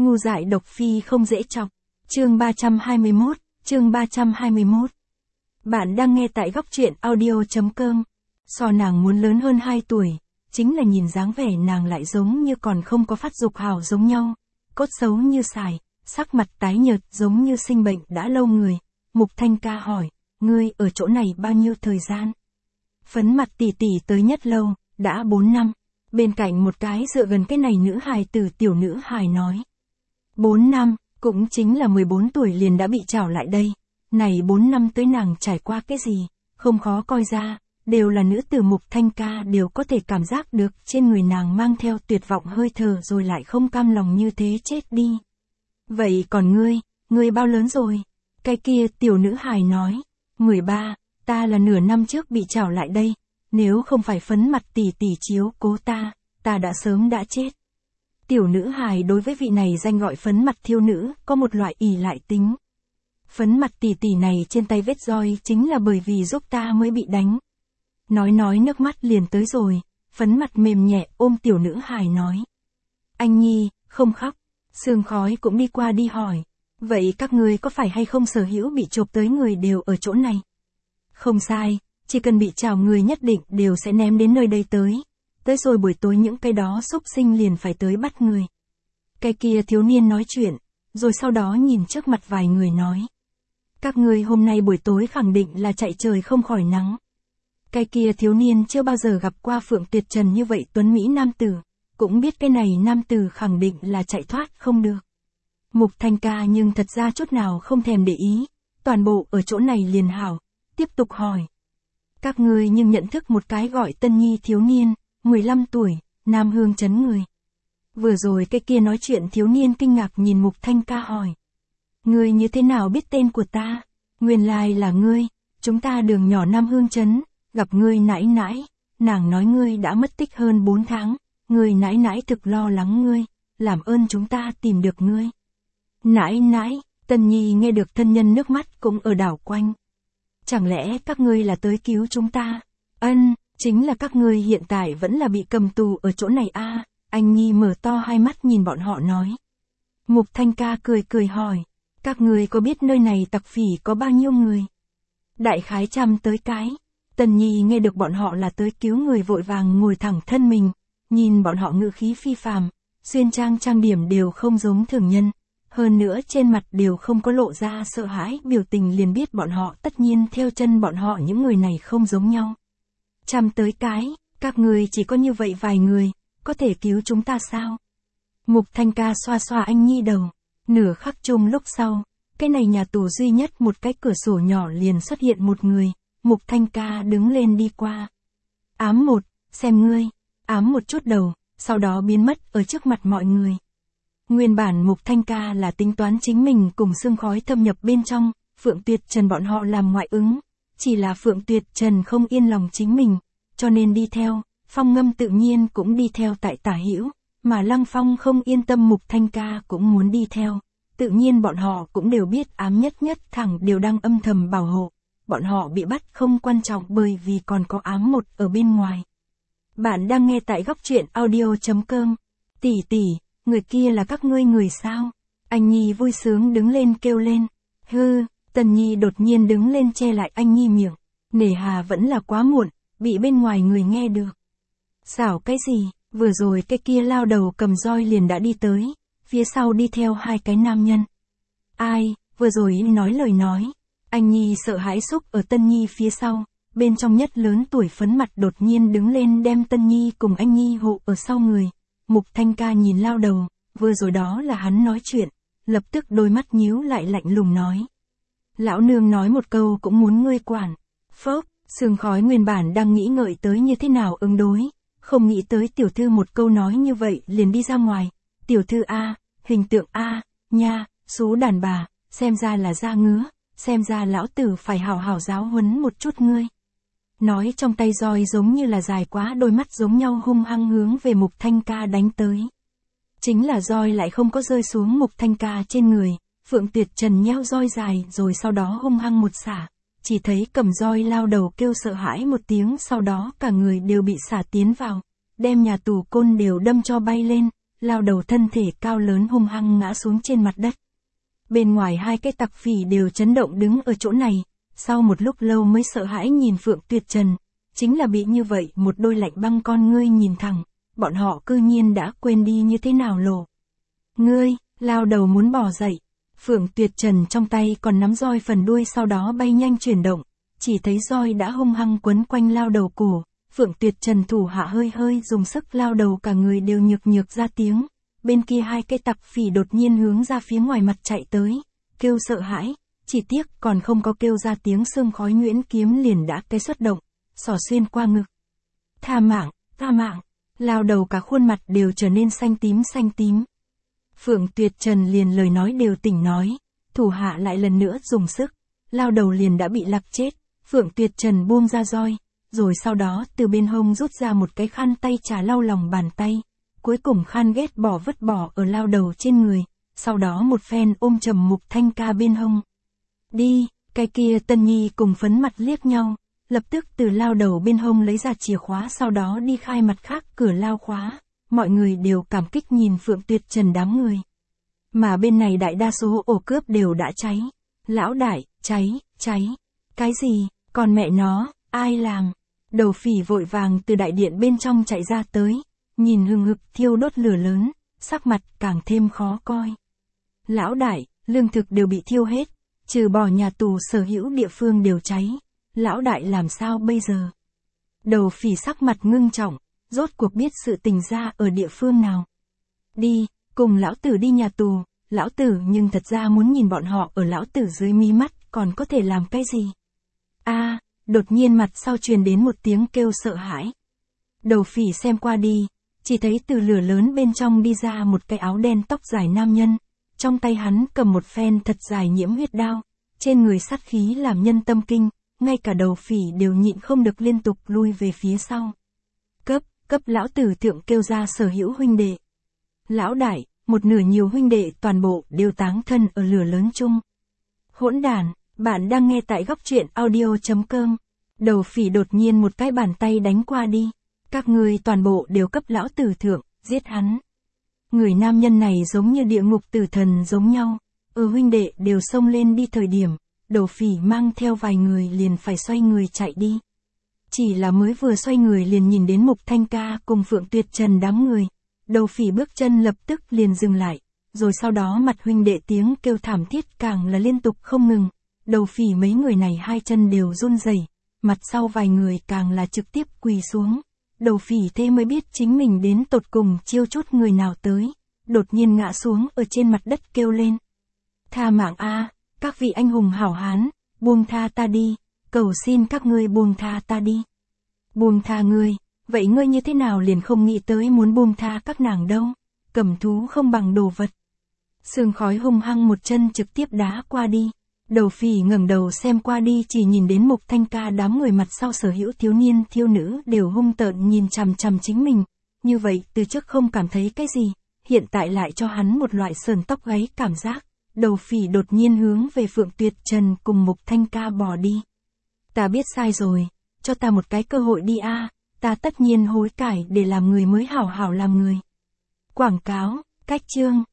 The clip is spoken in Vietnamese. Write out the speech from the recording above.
Ngu dại độc phi không dễ chọc. Chương 321, chương 321. Bạn đang nghe tại góc truyện audio.com. So nàng muốn lớn hơn 2 tuổi, chính là nhìn dáng vẻ nàng lại giống như còn không có phát dục hào giống nhau, cốt xấu như sài, sắc mặt tái nhợt giống như sinh bệnh đã lâu người. Mục Thanh Ca hỏi, ngươi ở chỗ này bao nhiêu thời gian? Phấn mặt tỷ tỷ tới nhất lâu, đã 4 năm. Bên cạnh một cái dựa gần cái này nữ hài tử tiểu nữ hài nói. 4 năm, cũng chính là 14 tuổi liền đã bị trảo lại đây. Này 4 năm tới nàng trải qua cái gì, không khó coi ra, đều là nữ tử. Mục Thanh Ca đều có thể cảm giác được trên người nàng mang theo tuyệt vọng hơi thở rồi lại không cam lòng như thế chết đi. Vậy còn ngươi bao lớn rồi? Cái kia tiểu nữ hài nói, 13, ta là nửa năm trước bị trảo lại đây, nếu không phải phấn mặt tỷ tỷ chiếu cố ta đã sớm đã chết. Tiểu nữ hài đối với vị này danh gọi phấn mặt thiêu nữ, có một loại ỷ lại tính. Phấn mặt tỷ tỷ này trên tay vết roi chính là bởi vì giúp ta mới bị đánh. Nói nước mắt liền tới rồi, phấn mặt mềm nhẹ ôm tiểu nữ hài nói. Anh Nhi, không khóc. Sương Khói cũng đi qua đi hỏi. Vậy các ngươi có phải hay không sở hữu bị chộp tới người đều ở chỗ này? Không sai, chỉ cần bị trảo người nhất định đều sẽ ném đến nơi đây tới. Tới rồi buổi tối những cái đó xúc sinh liền phải tới bắt người. Cái kia thiếu niên nói chuyện, rồi sau đó nhìn trước mặt vài người nói. Các ngươi hôm nay buổi tối khẳng định là chạy trời không khỏi nắng. Cái kia thiếu niên chưa bao giờ gặp qua Phượng Tuyệt Trần như vậy tuấn Mỹ nam tử, cũng biết cái này nam tử khẳng định là chạy thoát không được. Mục Thanh Ca nhưng thật ra chút nào không thèm để ý, toàn bộ ở chỗ này liền hảo, tiếp tục hỏi. Các ngươi nhưng nhận thức một cái gọi Tân Nhi thiếu niên, 15 tuổi, Nam Hương trấn người. Vừa rồi cái kia nói chuyện thiếu niên kinh ngạc nhìn Mục Thanh Ca hỏi. Ngươi như thế nào biết tên của ta? Nguyên lai là ngươi, chúng ta đường nhỏ Nam Hương trấn, gặp ngươi nãi nãi, nàng nói ngươi đã mất tích hơn 4 tháng, ngươi nãi nãi thực lo lắng ngươi, làm ơn chúng ta tìm được ngươi. Nãi nãi, Tân Nhi nghe được thân nhân nước mắt cũng ở đảo quanh. Chẳng lẽ các ngươi là tới cứu chúng ta? Ân, chính là các ngươi hiện tại vẫn là bị cầm tù ở chỗ này a. Anh Nhi mở to hai mắt nhìn bọn họ nói. Mục Thanh Ca cười hỏi, các ngươi có biết nơi này tặc phỉ có bao nhiêu người? Đại khái 100 tới cái. Tân Nhi nghe được bọn họ là tới cứu người vội vàng ngồi thẳng thân mình, nhìn bọn họ ngữ khí phi phàm, xuyên trang điểm đều không giống thường nhân. Hơn nữa trên mặt đều không có lộ ra sợ hãi biểu tình, liền biết bọn họ tất nhiên theo chân bọn họ những người này không giống nhau. 100 tới cái, các người chỉ có như vậy vài người, có thể cứu chúng ta sao? Mục Thanh Ca xoa xoa anh Nhi đầu, nửa khắc chung lúc sau, cái này nhà tù duy nhất một cái cửa sổ nhỏ liền xuất hiện một người, Mục Thanh Ca đứng lên đi qua. Ám một, xem ngươi, ám một chút đầu, sau đó biến mất ở trước mặt mọi người. Nguyên bản Mục Thanh Ca là tính toán chính mình cùng Sương Khói thâm nhập bên trong, Phượng Tuyệt Trần bọn họ làm ngoại ứng, chỉ là Phượng Tuyệt Trần không yên lòng chính mình, cho nên đi theo, Phong Ngâm tự nhiên cũng đi theo tại tả hữu, mà Lăng Phong không yên tâm Mục Thanh Ca cũng muốn đi theo, tự nhiên bọn họ cũng đều biết ám nhất thẳng đều đang âm thầm bảo hộ, bọn họ bị bắt không quan trọng bởi vì còn có ám một ở bên ngoài. Bạn đang nghe tại góc truyện audio.com. Tỷ tỷ, người kia là các ngươi người sao? Anh Nhi vui sướng đứng lên kêu lên. Hư, Tần Nhi đột nhiên đứng lên che lại anh Nhi miệng. Nể hà vẫn là quá muộn, bị bên ngoài người nghe được. Xảo cái gì, vừa rồi cái kia lao đầu cầm roi liền đã đi tới, phía sau đi theo 2 cái nam nhân. Ai, vừa rồi nói lời nói. Anh Nhi sợ hãi xúc ở Tân Nhi phía sau, bên trong nhất lớn tuổi phấn mặt đột nhiên đứng lên đem Tân Nhi cùng anh Nhi hộ ở sau người. Mục Thanh Ca nhìn lao đầu, vừa rồi đó là hắn nói chuyện, lập tức đôi mắt nhíu lại lạnh lùng nói. Lão nương nói một câu cũng muốn ngươi quản. Phốc, Sương Khói nguyên bản đang nghĩ ngợi tới như thế nào ứng đối, không nghĩ tới tiểu thư một câu nói như vậy liền đi ra ngoài. Tiểu thư A, hình tượng A, nha, số đàn bà, xem ra là da ngứa, xem ra lão tử phải hảo hảo giáo huấn một chút ngươi. Nói trong tay roi giống như là dài quá đôi mắt giống nhau hung hăng hướng về Mục Thanh Ca đánh tới. Chính là roi lại không có rơi xuống Mục Thanh Ca trên người, Phượng Tuyệt Trần nheo roi dài rồi sau đó hung hăng một xả, chỉ thấy cầm roi lao đầu kêu sợ hãi một tiếng, sau đó cả người đều bị xả tiến vào, đem nhà tù côn đều đâm cho bay lên, lao đầu thân thể cao lớn hung hăng ngã xuống trên mặt đất. Bên ngoài hai cái tặc phỉ đều chấn động đứng ở chỗ này, sau một lúc lâu mới sợ hãi nhìn Phượng Tuyệt Trần, chính là bị như vậy một đôi lạnh băng con ngươi nhìn thẳng, bọn họ cư nhiên đã quên đi như thế nào lộ. Ngươi, lao đầu muốn bỏ dậy, Phượng Tuyệt Trần trong tay còn nắm roi phần đuôi sau đó bay nhanh chuyển động, chỉ thấy roi đã hung hăng quấn quanh lao đầu cổ, Phượng Tuyệt Trần thủ hạ hơi hơi dùng sức lao đầu cả người đều nhược nhược ra tiếng, bên kia hai cái tặc phỉ đột nhiên hướng ra phía ngoài mặt chạy tới, kêu sợ hãi, chỉ tiếc còn không có kêu ra tiếng sương khói nhuyễn kiếm liền đã cái xuất động, xỏ xuyên qua ngực. Tha mạng, lao đầu cả khuôn mặt đều trở nên xanh tím. Phượng Tuyệt Trần liền lời nói đều tỉnh nói, thủ hạ lại lần nữa dùng sức, lao đầu liền đã bị lạc chết, Phượng Tuyệt Trần buông ra roi, rồi sau đó từ bên hông rút ra một cái khăn tay trà lau lòng bàn tay, cuối cùng khăn ghét bỏ vứt bỏ ở lao đầu trên người, sau đó một phen ôm chầm Mục Thanh Ca bên hông. Đi, cái kia Tân Nhi cùng phấn mặt liếc nhau, lập tức từ lao đầu bên hông lấy ra chìa khóa sau đó đi khai mặt khác cửa lao khóa, mọi người đều cảm kích nhìn Phượng Tuyệt Trần đám người. Mà bên này đại đa số ổ cướp đều đã cháy. Lão đại, cháy. Cái gì, còn mẹ nó, ai làm? Đầu phỉ vội vàng từ đại điện bên trong chạy ra tới, nhìn hừng hực thiêu đốt lửa lớn, sắc mặt càng thêm khó coi. Lão đại, lương thực đều bị thiêu hết, trừ bỏ nhà tù sở hữu địa phương đều cháy. Lão đại làm sao bây giờ? Đầu phỉ sắc mặt ngưng trọng, rốt cuộc biết sự tình ra ở địa phương nào. Đi, cùng lão tử đi nhà tù, lão tử nhưng thật ra muốn nhìn bọn họ ở lão tử dưới mí mắt còn có thể làm cái gì. Đột nhiên mặt sau truyền đến một tiếng kêu sợ hãi. Đầu phỉ xem qua đi, chỉ thấy từ lửa lớn bên trong đi ra một cái áo đen tóc dài nam nhân, trong tay hắn cầm một phen thật dài nhiễm huyết đao, trên người sát khí làm nhân tâm kinh, ngay cả đầu phỉ đều nhịn không được liên tục lui về phía sau. Cấp lão tử thượng kêu ra sở hữu huynh đệ. Lão đại, một nửa nhiều huynh đệ toàn bộ đều táng thân ở lửa lớn chung. Hỗn đàn, bạn đang nghe tại góc truyện audio.com. Đầu phỉ đột nhiên một cái bàn tay đánh qua đi. Các ngươi toàn bộ đều cấp lão tử thượng, giết hắn. Người nam nhân này giống như địa ngục tử thần giống nhau. Huynh đệ đều xông lên đi thời điểm, đầu phỉ mang theo vài người liền phải xoay người chạy đi. Chỉ là mới vừa xoay người liền nhìn đến Mục Thanh Ca cùng Phượng Tuyệt Trần đám người. Đầu phỉ bước chân lập tức liền dừng lại, rồi sau đó mặt huynh đệ tiếng kêu thảm thiết càng là liên tục không ngừng. Đầu phỉ mấy người này hai chân đều run rẩy, mặt sau vài người càng là trực tiếp quỳ xuống. Đầu phỉ thế mới biết chính mình đến tột cùng chiêu chút người nào tới, đột nhiên ngã xuống ở trên mặt đất kêu lên. Tha mạng các vị anh hùng hảo hán, buông tha ta đi, cầu xin các ngươi buông tha ta đi. Buông tha ngươi, vậy ngươi như thế nào liền không nghĩ tới muốn buông tha các nàng đâu, cầm thú không bằng đồ vật. Sương khói hung hăng một chân trực tiếp đá qua đi. Đầu phỉ ngẩng đầu xem qua đi chỉ nhìn đến Mục Thanh Ca đám người mặt sau sở hữu thiếu niên thiếu nữ đều hung tợn nhìn chằm chằm chính mình. Như vậy từ trước không cảm thấy cái gì, hiện tại lại cho hắn một loại sờn tóc gáy cảm giác. Đầu phỉ đột nhiên hướng về Phượng Tuyệt Trần cùng Mục Thanh Ca bỏ đi. Ta biết sai rồi, cho ta một cái cơ hội đi ta tất nhiên hối cải để làm người mới hảo hảo làm người. Quảng cáo, cách chương.